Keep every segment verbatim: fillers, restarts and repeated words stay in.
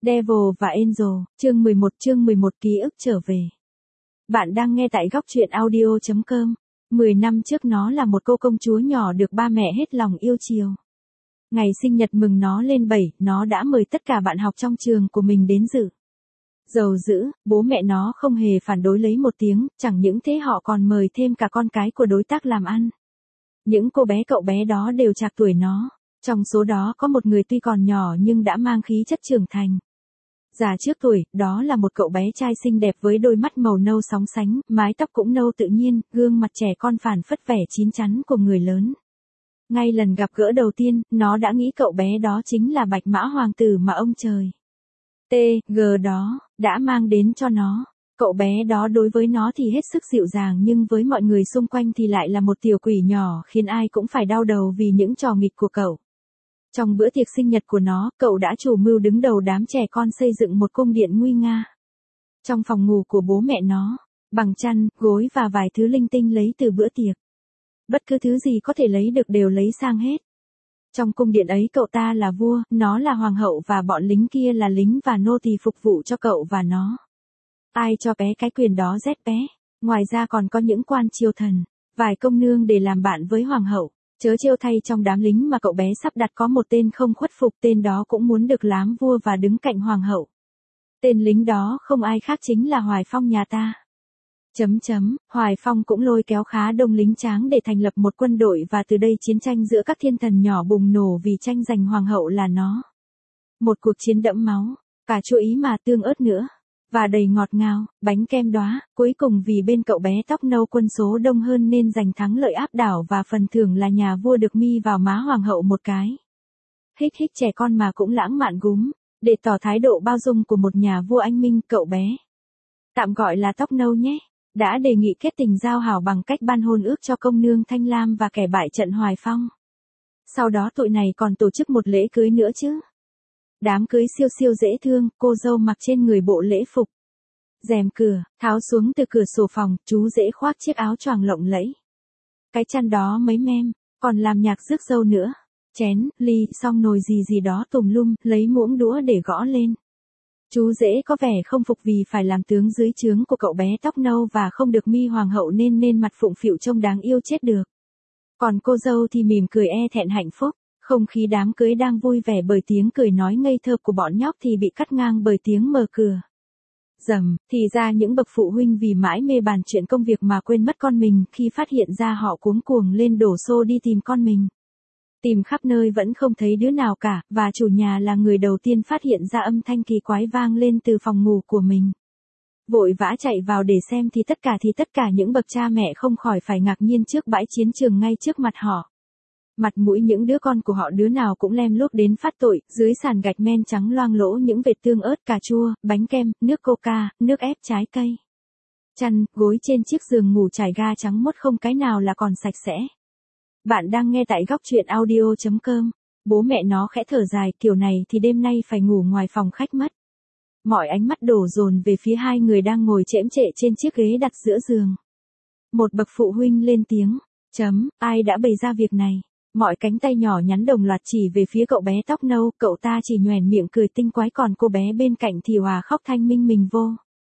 Devil và Angel, chương mười một chương mười một ký ức trở về. Bạn đang nghe tại góc truyện audio chấm com. mười năm trước nó là một cô công chúa nhỏ được ba mẹ hết lòng yêu chiều. Ngày sinh nhật mừng nó lên bảy, nó đã mời tất cả bạn học trong trường của mình đến dự. Giàu dữ, bố mẹ nó không hề phản đối lấy một tiếng, chẳng những thế họ còn mời thêm cả con cái của đối tác làm ăn. Những cô bé cậu bé đó đều trạc tuổi nó. Trong số đó có một người tuy còn nhỏ nhưng đã mang khí chất trưởng thành. Già trước tuổi, đó là một cậu bé trai xinh đẹp với đôi mắt màu nâu sóng sánh, mái tóc cũng nâu tự nhiên, gương mặt trẻ con phản phất vẻ chín chắn của người lớn. Ngay lần gặp gỡ đầu tiên, nó đã nghĩ cậu bé đó chính là Bạch Mã Hoàng tử mà ông trời T G đó đã mang đến cho nó. Cậu bé đó đối với nó thì hết sức dịu dàng nhưng với mọi người xung quanh thì lại là một tiểu quỷ nhỏ khiến ai cũng phải đau đầu vì những trò nghịch của cậu. Trong bữa tiệc sinh nhật của nó, cậu đã chủ mưu đứng đầu đám trẻ con xây dựng một cung điện nguy nga. Trong phòng ngủ của bố mẹ nó, bằng chăn, gối và vài thứ linh tinh lấy từ bữa tiệc. Bất cứ thứ gì có thể lấy được đều lấy sang hết. Trong cung điện ấy cậu ta là vua, nó là hoàng hậu và bọn lính kia là lính và nô tỳ phục vụ cho cậu và nó. Ai cho bé cái quyền đó rét bé. Ngoài ra còn có những quan triều thần, vài công nương để làm bạn với hoàng hậu. Chớ trêu thay trong đám lính mà cậu bé sắp đặt có một tên không khuất phục, tên đó cũng muốn được làm vua và đứng cạnh hoàng hậu. Tên lính đó không ai khác chính là Hoài Phong nhà ta. Chấm chấm, Hoài Phong cũng lôi kéo khá đông lính tráng để thành lập một quân đội và từ đây chiến tranh giữa các thiên thần nhỏ bùng nổ vì tranh giành hoàng hậu là nó. Một cuộc chiến đẫm máu, cả chua ý mà tương ớt nữa. Và đầy ngọt ngào, bánh kem đóa, cuối cùng vì bên cậu bé tóc nâu quân số đông hơn nên giành thắng lợi áp đảo và phần thưởng là nhà vua được mi vào má hoàng hậu một cái. Hích hích trẻ con mà cũng lãng mạn gúm, để tỏ thái độ bao dung của một nhà vua anh minh, cậu bé, tạm gọi là tóc nâu nhé, đã đề nghị kết tình giao hảo bằng cách ban hôn ước cho công nương Thanh Lam và kẻ bại trận Hoài Phong. Sau đó tụi này còn tổ chức một lễ cưới nữa chứ. Đám cưới siêu siêu dễ thương, cô dâu mặc trên người bộ lễ phục. Rèm cửa, tháo xuống từ cửa sổ phòng, chú rể khoác chiếc áo choàng lộng lẫy. Cái chăn đó mấy mem, còn làm nhạc rước dâu nữa. Chén, ly, xong nồi gì gì đó tùm lum, lấy muỗng đũa để gõ lên. Chú rể có vẻ không phục vì phải làm tướng dưới trướng của cậu bé tóc nâu và không được mi hoàng hậu nên nên mặt phụng phịu trông đáng yêu chết được. Còn cô dâu thì mỉm cười e thẹn hạnh phúc. Không khí đám cưới đang vui vẻ bởi tiếng cười nói ngây thơ của bọn nhóc thì bị cắt ngang bởi tiếng mở cửa. Dầm, thì ra những bậc phụ huynh vì mãi mê bàn chuyện công việc mà quên mất con mình, khi phát hiện ra họ cuống cuồng lên đổ xô đi tìm con mình. Tìm khắp nơi vẫn không thấy đứa nào cả, và chủ nhà là người đầu tiên phát hiện ra âm thanh kỳ quái vang lên từ phòng ngủ của mình. Vội vã chạy vào để xem thì tất cả thì tất cả những bậc cha mẹ không khỏi phải ngạc nhiên trước bãi chiến trường ngay trước mặt họ. Mặt mũi những đứa con của họ đứa nào cũng lem luốc đến phát tội, dưới sàn gạch men trắng loang lỗ những vệt tương ớt, cà chua, bánh kem, nước coca, nước ép trái cây. Chăn, gối trên chiếc giường ngủ trải ga trắng muốt không cái nào là còn sạch sẽ. Bạn đang nghe tại góc truyện audio chấm com. Bố mẹ nó khẽ thở dài, kiểu này thì đêm nay phải ngủ ngoài phòng khách mất. Mọi ánh mắt đổ dồn về phía hai người đang ngồi chễm chệ trên chiếc ghế đặt giữa giường. Một bậc phụ huynh lên tiếng, chấm, ai đã bày ra việc này? Mọi cánh tay nhỏ nhắn đồng loạt chỉ về phía cậu bé tóc nâu, cậu ta chỉ nhoẻn miệng cười tinh quái còn cô bé bên cạnh thì hòa khóc thanh minh mình vô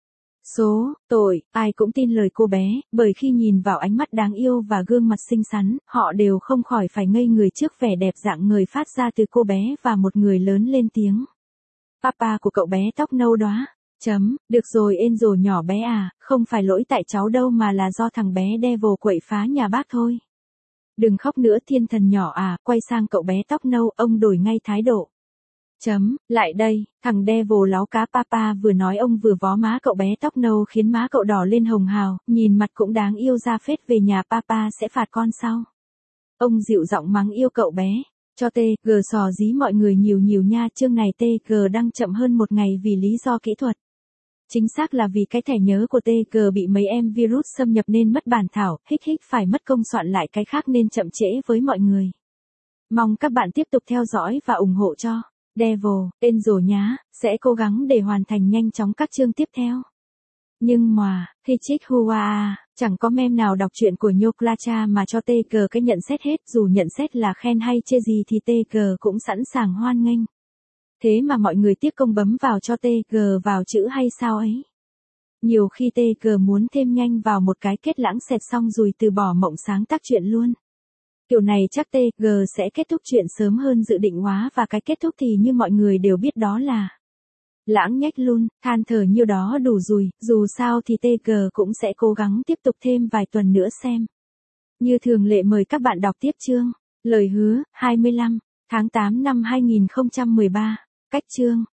số tội. Ai cũng tin lời cô bé, bởi khi nhìn vào ánh mắt đáng yêu và gương mặt xinh xắn, họ đều không khỏi phải ngây người trước vẻ đẹp dạng người phát ra từ cô bé và một người lớn lên tiếng. Papa của cậu bé tóc nâu đóa. Chấm, được rồi Angel nhỏ bé à, không phải lỗi tại cháu đâu mà là do thằng bé Devil quậy phá nhà bác thôi. Đừng khóc nữa thiên thần nhỏ à, quay sang cậu bé tóc nâu, ông đổi ngay thái độ. Chấm, lại đây, thằng Devil láo cá papa vừa nói ông vừa vó má cậu bé tóc nâu khiến má cậu đỏ lên hồng hào, nhìn mặt cũng đáng yêu ra phết, về nhà papa sẽ phạt con sau. Ông dịu giọng mắng yêu cậu bé, cho tê giê sò dí mọi người nhiều nhiều nha, chương này tê giê đăng chậm hơn một ngày vì lý do kỹ thuật. Chính xác là vì cái thẻ nhớ của tê giê bị mấy em virus xâm nhập nên mất bản thảo, hích hích phải mất công soạn lại cái khác nên chậm trễ với mọi người. Mong các bạn tiếp tục theo dõi và ủng hộ cho Devil, Angel nhá, sẽ cố gắng để hoàn thành nhanh chóng các chương tiếp theo. Nhưng mà, Hichik Hua, chẳng có mem nào đọc truyện của Nhoclacha mà cho tê giê cái nhận xét hết, dù nhận xét là khen hay chê gì thì tê giê cũng sẵn sàng hoan nghênh. Thế mà mọi người tiếc công bấm vào cho tê giê vào chữ hay sao ấy. Nhiều khi tê giê muốn thêm nhanh vào một cái kết lãng xẹt xong rồi từ bỏ mộng sáng tác chuyện luôn. Kiểu này chắc tê giê sẽ kết thúc chuyện sớm hơn dự định hóa và cái kết thúc thì như mọi người đều biết đó là lãng nhách luôn, than thở nhiêu đó đủ rồi, dù sao thì tê giê cũng sẽ cố gắng tiếp tục thêm vài tuần nữa xem. Như thường lệ mời các bạn đọc tiếp chương. Lời hứa, hai mươi lăm tháng tám năm hai nghìn không trăm mười ba. Cách chương.